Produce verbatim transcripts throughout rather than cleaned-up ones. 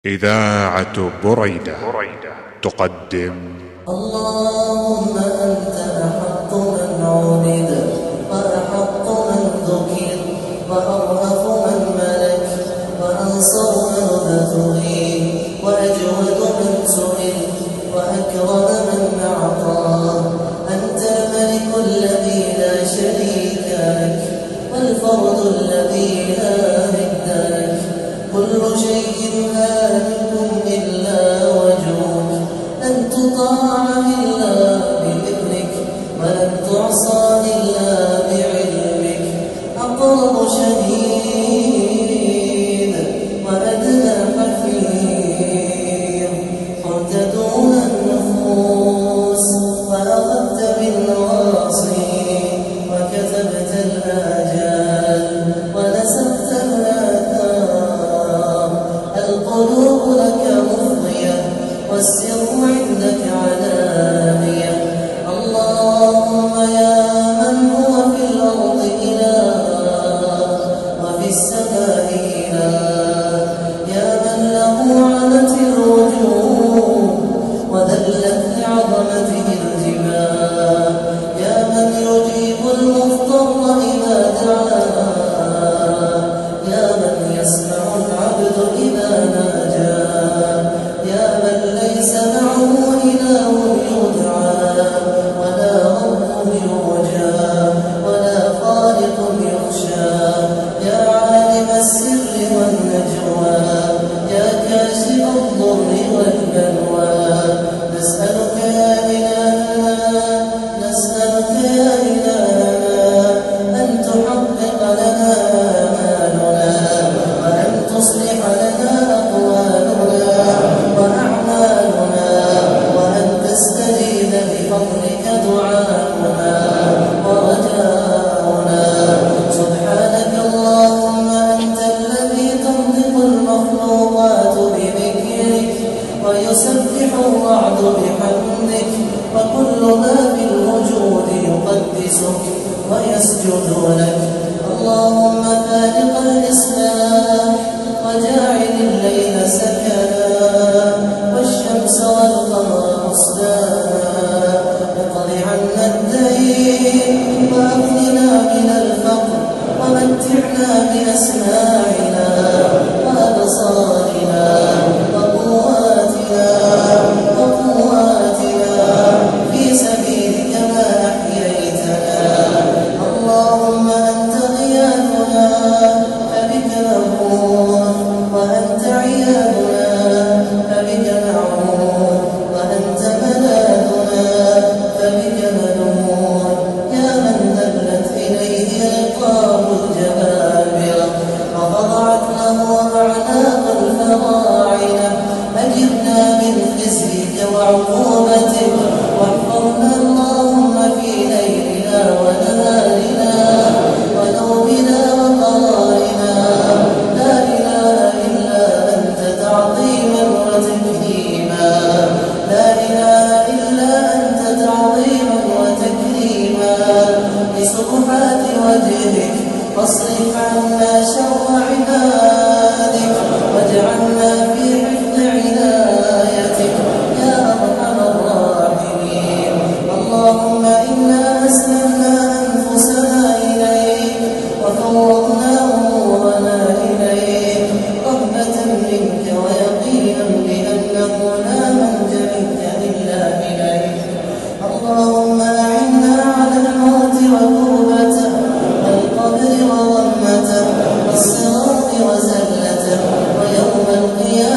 إذاعة بريدة تقدم. اللهم أنت أحق من عبد وأحق من ذكر وأرأف من ملك وأنصر من ابتغي وأجود من سئل وأكرم من أعطى. أنت الملك الذي لا شريك لك والفرد الذي لا ند لك. كل شيء هالك إلا وجهك، لن تطاع إلا بإذنك ولن تعصى إلا بعلمك. أقرب شهيد وأدنى حفيظ، قلت دون النفوس وأخذت بالنواصي وكتبت الآجال ونسفت الآثار. القلوب لك مفضية والسر عندك علانية. اللهم يا من هو في الأرض إله وفي السماء إله، يا من له عنت الوجوه وذلت لعظمته الجبال، يا من يجيب المضطر إذا دعاه، يا من يسمع العبد إذا ناجى، يا من ليس معه إله يدعى ولا رب يرجى ولا خالق يخشى. يا عالم السر والنجوى، يا كاشف الضر والبلوى. نسألك يا إلهنا نسألك يا إلهنا أن تحقق لنا آمالنا وأن تصلح لنا أقوالنا وأعمالنا وأن تستجيب بفضلك دعاؤنا ورجاؤنا. سبحانك اللهم أنت الذي تنطق المخلوقات بذكرك ويسبح الرعد بحمدك وكل ما في الوجود يقدسك ويسجد لك. اللهم فالق الإصباح وجاعل الليل سكنا والشمس والقمر حسبانا. اقض عنا الدين وأغننا من الفقر ومتعنا بأسماعنا وأبصارنا وقواتنا وقواتنا في سبيلك ما أحييتنا. اللهم أنت غياثنا فبك نغوث، وأنت عياذنا فبك نعوذ، وأنت ملاذنا فبك نلوذ. يا من ذلت إليه رقاب الجبابرة وخضعت له أعناق الفراعنة. أجرنا من خزيك وعقوبتك واحفظنا اللهم في ليلنا ونهارنا ونومنا وقرارنا. لا إله إلا أنت تعظيما وتكريما، لا إله إلا أنت تعظيما وتكريما لسبحات وجهك. فاصرف عنا شر عبادك واجعلنا في حفظ عنايتك يا أرحم الراحمين. اللهم إنا أسلمنا أنفسنا إليك وفوضنا أمورنا إليك رغبة منك ويقينا بأنه لا منجا منك إلا إليك. اللهم أعنا على الموت وكربته والقبر وضمته والصراط وزلته ويوم القيامة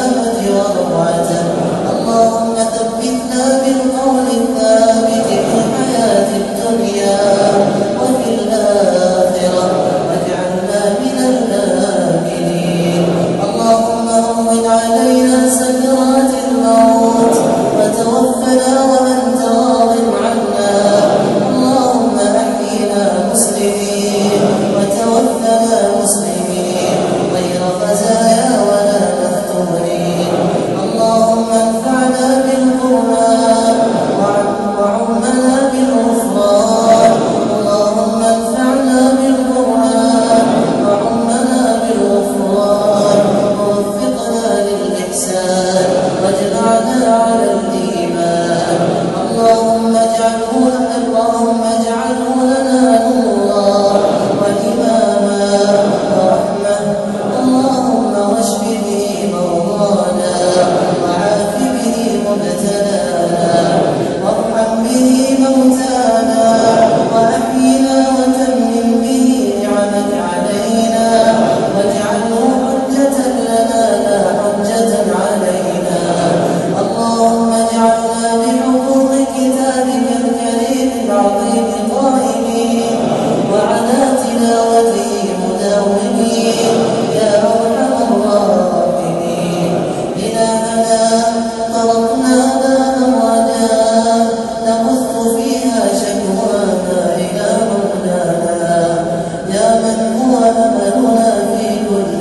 وابتلانا وارحم به موتانا وأحينا وتمم به نعمك علينا واجعله حجة لنا لا حجة علينا. اللهم اجعلنا بحقوق كتابك الكريم العظيم قائمين وعلى تلاوته مداومين يا أرحم الراحمين. إلهنا تركنا باب الرجاء نبث فيها شكوانا إلى مولانا يا من هو أملنا في كل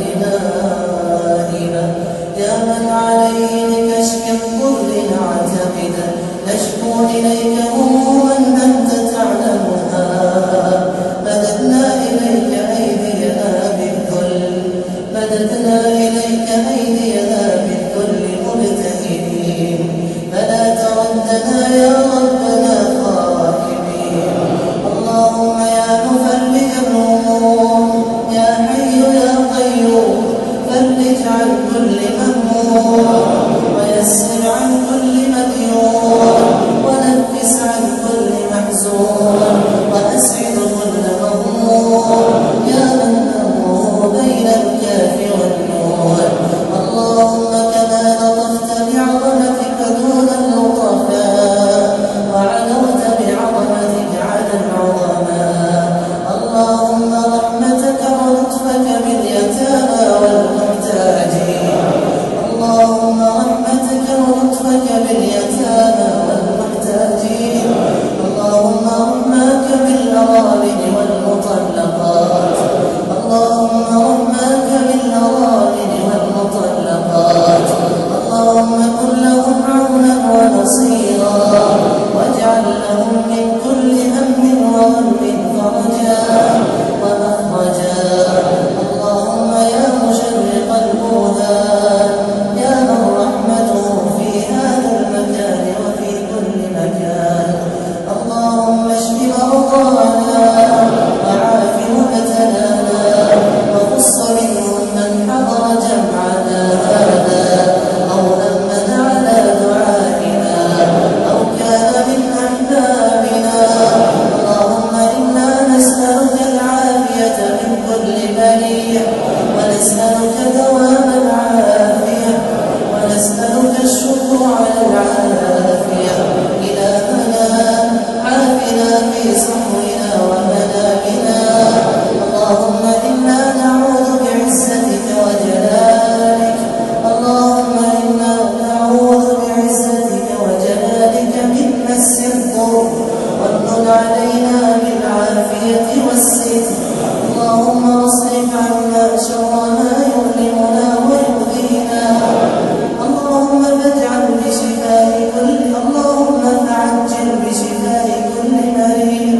نائبة يا من عليه لكشف الضر نعتمد نشكو إليك هموما أنت تعلمها مددنا إليك أيدينا بالذل مددنا إليك أيدينا بالذل مبتهلين فلا تردنا يا ربنا خائبين. اللهم يا مفرج الهموم يا حي يا قيوم فرج عن كل مهموم ويسر عن كل مديون ونفس عن كل محزون وأسعد كل مغموم يا من أمره بين الكاف والنون. اللهم كما لطفت بعظمتك دون اللطفاء وعلوت بعظمتك على العظماء. اللهم رحمتك ولطفك باليتامى والمحتاجين. اللهم رحمتك ولطفك باليتامى والمحتاجين. اللهم رحمك بالأرامل والمطلقات. اللهم رحمك بالأرامل والمطلقات. اللهم كن لهم عونا ونصيرا واجعل لهم من كل هم وغم فرجا ومخرجا. اللهم يا مشرق البرهان يا من رحمته في هذا المكان وفي كل مكان. اللهم اشف مرضانا وعاف مبتلانا وخص منهم من حضر جمعنا هذا أو أمن على دعائنا أو كان من أحبابنا. اللهم إنا نسألك العافية من كل بلية ونسألك دوام العافية ونسألك الشكر على العافية. إلهنا عافنا في صحونا ومنامنا. اللهم إنا نعوذ بعزتك وجلالك اللهم إنا نعوذ بعزتك وجلالك من مس الضر وامن علينا بالعافية والستر. اللهم اصرف عنا شر ما يؤلمنا ويؤذينا. اللهم فاجعل بشفاء كل اللهم فعجل بشفاء كل مريض.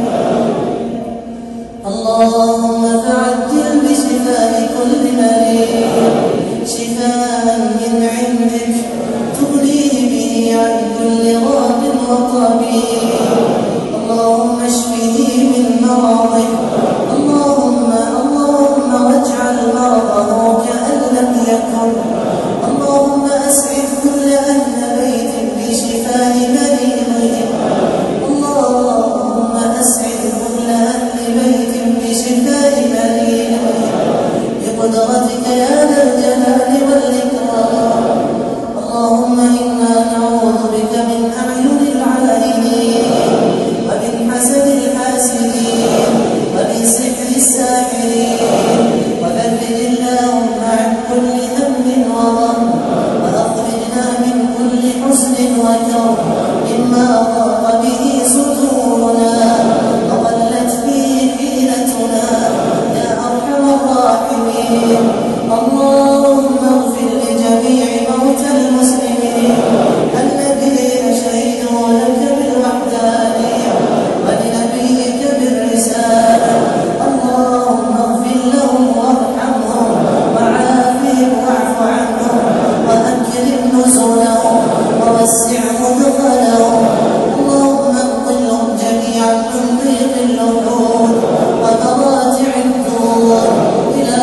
اللهم فعجل بشفاء كل مريض شفاء من عندك تغنيه به عن كل راق وطبيب. اللهم اشفه من مرضه. اللهم اللهم واجعل مرضه كأن لم يكن. اللهم أسعد كل أهل بيت بشفاء مريضهم. اللهم أسعد كل أهل بيت بشفاء مريضهم بقدرتك يا ذا الجلال والإكرام. اللهم إنا نعوذ بك من أعين العائنين ومن حسد الحاسدين ومن سحر الساحرين. وفرج اللهم عن كل هم وغم وأخرجنا من كل حزن وكرب مما ضاق به صدورنا وقلت فيه حيلتنا يا أرحم الراحمين. اللهم اغفر لجميع موتى المسلمين الذين شهدوا لك بالوحدانية ولنبيك بالرسالة. اللهم اغفر لهم وارحمهم وعافهم واعف عنهم وأكرم نزلهم ووسع مدخلهم. اللهم انقلهم جميعا من ضيق اللحود ومراتع الدور إلى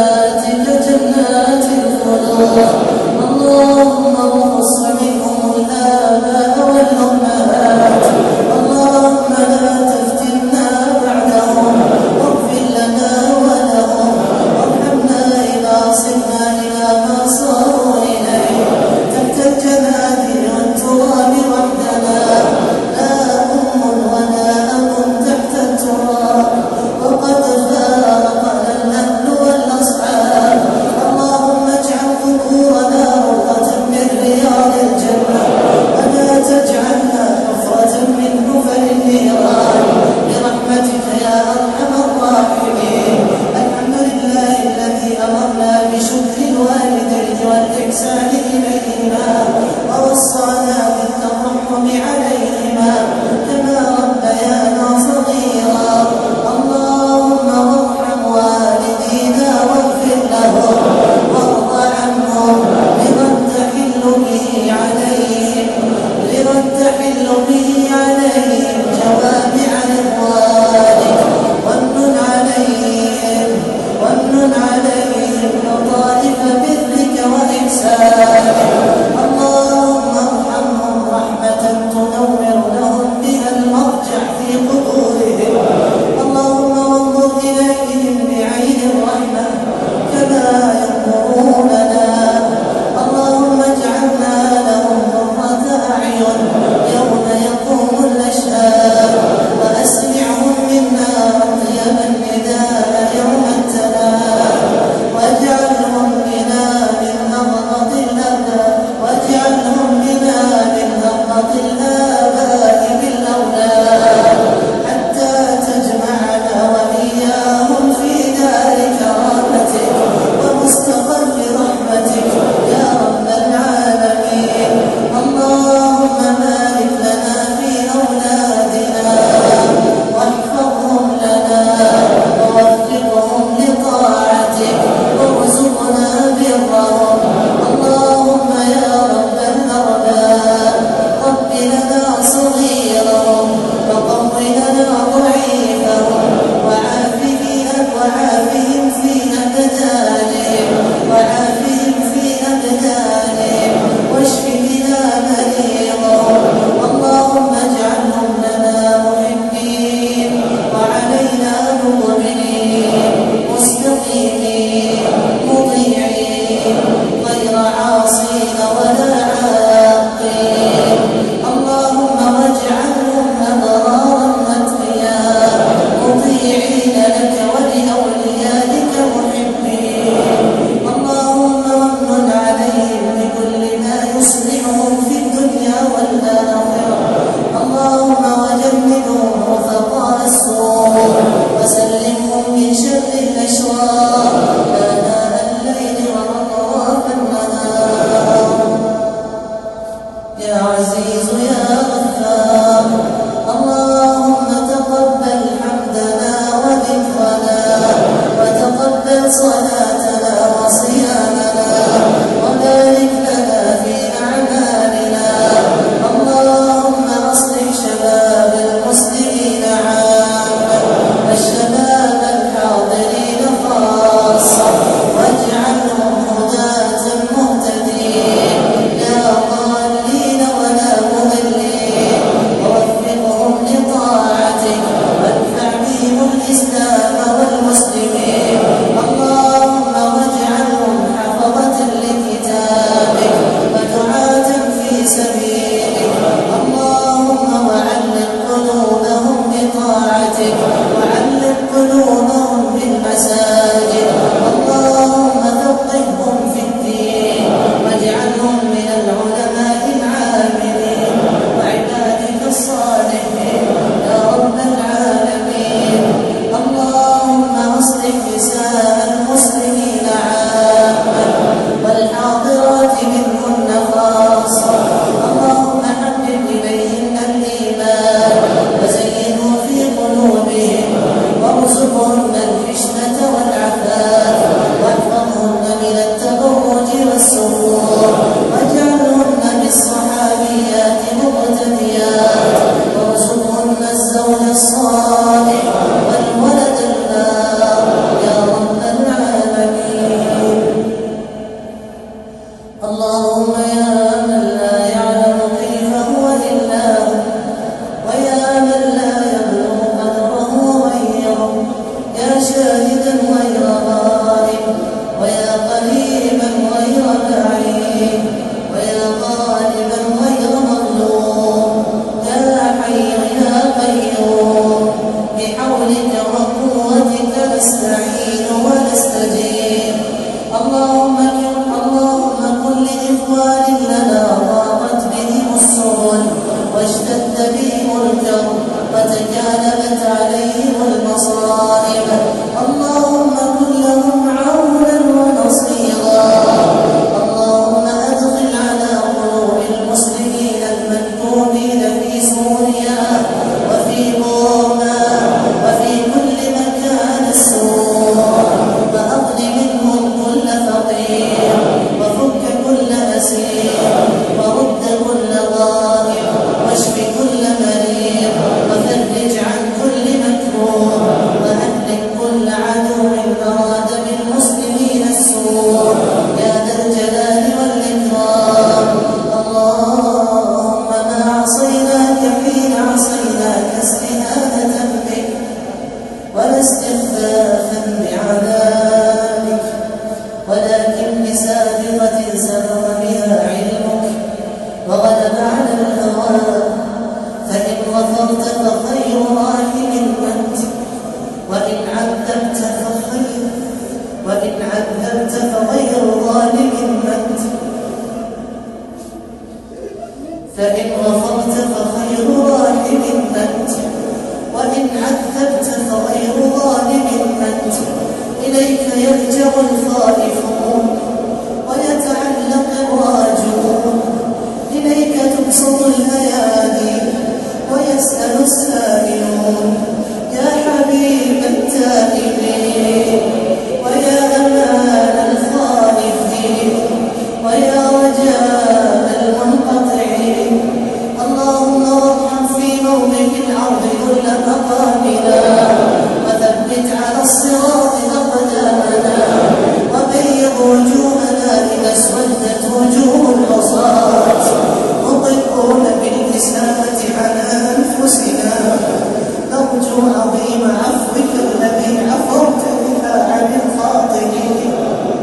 جناتك جنات الخلود. اللهم ارخص منهم إليهما ووصانا بالترحم عليهما كما ربيانا صغيرا. اللهم ارحم والدينا واغفر لهم وارض عنهم لمن تحل به عليهم لمن تحل به عليهم جوامع رضوانك وامنن عليهم وامنن عليهم لطائف برك وإحسانك. اللهم ارحمهم رحمة تنور لهم بها المرجع في قبورهم. اللهم انظر إليهم بعين الرحمة كما ينظروننا. اللهم اجعلنا لهم قرة أعين يوم يقوم الأشهاد وأسمعهم منا أطيب النداء يوم التناد واجعلهم بنا من أغض الأبناء واجعلهم بنا من أغض الآباء بالأولاد حتى تجمعنا وإياهم في دار كرامتك ومستقر رحمتك يا رب العالمين. اللهم بارك لنا في أولادنا واحفظهم لنا ووفقهم لطاعتك وارزقنا برهم. اللهم يا رب الأرباب رب لنا صغيرهم وقو لنا ضعيفهم وعافهم وعافهم في أبدانهم وعافهم في أبدانهم واشف بنا مريضهم. اللهم اجعلهم لنا محبين وعلينا مؤمنين مستقيمين مطيعين غير عاصين ولا عاقين. اللهم واجعلهم أبرارا أتقياء مطيعين لك ولأوليائك محبين. اللهم وامن عليهم بكل ما يصلحهم في الدنيا والآخرة. اللهم وجنبهم رفقاء السوء وسلمهم من شر الأشرار آناء الليل وأطراف النهار. يا عزيز يا غفار اللهم تقبل حمدنا وذكرنا وتقبل صلاتنا وصيامنا وبارك لنا في أعمالنا. اللهم أصلح شباب المسلمين عامة والشباب الحاضرين خاصة واجعلهم هداة مهتدين لا ضالين ولا مضلين ووفقهم لطاعتك وادفع بهم الإسلام والمسلمين. اللهم واجعلهم حفظة لكتابك ودعاة في سبيلك. اللهم وعلق قلوبهم بطاعتك وعلق قلوبهم بالمساجد. اللهم فقههم في الدين واجعلهم من العلماء العاملين وعبادك الصالحين يا رب العالمين. اللهم اصلح نساء المسلمين عامة والحاضرات منهن خاصة. اللهم حبب إليهن الإيمان وزينه في قلوبهم وارزقهن الحشمة والعفاف واحفظهن من التبرج والسرور واجعلهن بالصحابيات مقتديات وارزقهن الزوج الصالح والولد البار يا رب العالمين. اللهم يا من لا يعلم كيف هو إلا هو ويا من لا يبلغ قدره غيره يا شاهدا غير غائب ويا قريبا غير بعيد ويا غالبا غير مغلوب يا حي يا قيوم بحولك وقوتك نستعين ونستجيب. اللهم اللهم كن لإخوان لنا ضاقت بهم السبل واشتد بهم الكرب وتجانبت عليهم المصائب. اللهم كن لهم عونا ونصيرا. اللهم أدخل على الهوى فإن غفرت فخير راحم أنت وإن عذبت فخير وإن عذبت فغير ظالم أنت فإن غفرت فخير راحم أنت وإن عذبت فغير ظالم أنت إليك يلجأ الخائفون ويتعلق الراجون إليك تبسط الأيادي ويسأل السائلون يا حبيب التائبين ويا أمان الخائفين ويا رجاء المنقطعين اللهم وارحم في موضع العرض كل مقامنا وثبت على الصراط أقدامنا وبيض وجوهنا إذا اسودت وجوه العصاة مطلقون بالإساءة على أنفسنا نرجو عظيم عفوك الذي عفوت بها عن الخاطئين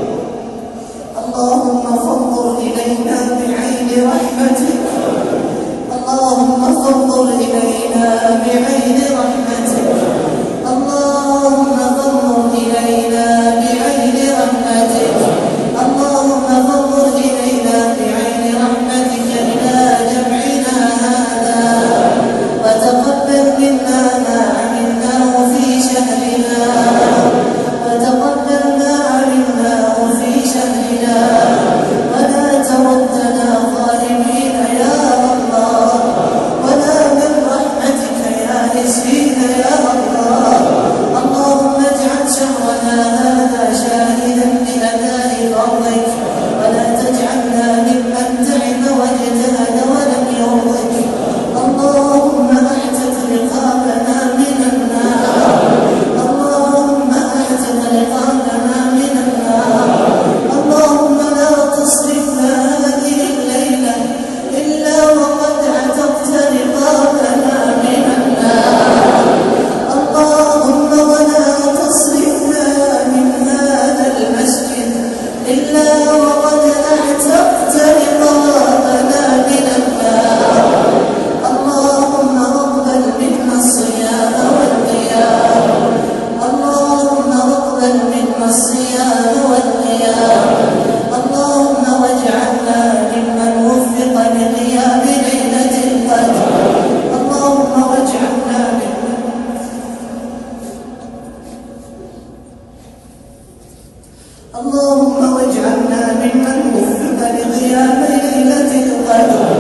اللهم فانظر إلينا بعين رحمتك اللهم فانظر إلينا بعين رحمتك اللهم فانظر إلينا بعين رحمتك اللهم فانظر إلينا بعين رحمتك إلى جمعنا هذا وتقبل منا ما عملناه في شهرنا وتقبل ما عملناه في شهرنا ولا تردنا ظالمين يا الله ولا من رحمتك يا نسينا يا الله اللهم اجعل شهرنا هذا شاهدا بأداء فرضك ولا تجعلنا ممن تعب واجتهد ولم يرضك اللهم اعتق رقابنا من النار اللهم اعتق رقابنا من النار اللهم لا تصرفنا هذه الليلة إلا وقد عتقت رقابنا من النار اللهم ولا تصرفنا من هذا المسجد إلا وقد اعتقت رقابنا من النار اللهم اقبل منا الصيام والقيام اللهم اقبل منا الصيام والقيام اللهم واجعلنا ممن وفق لقيام ليلة القدر اللهم واجعلنا ممن اللهم واجعلنا ممن وفق لقيام ليلة القدر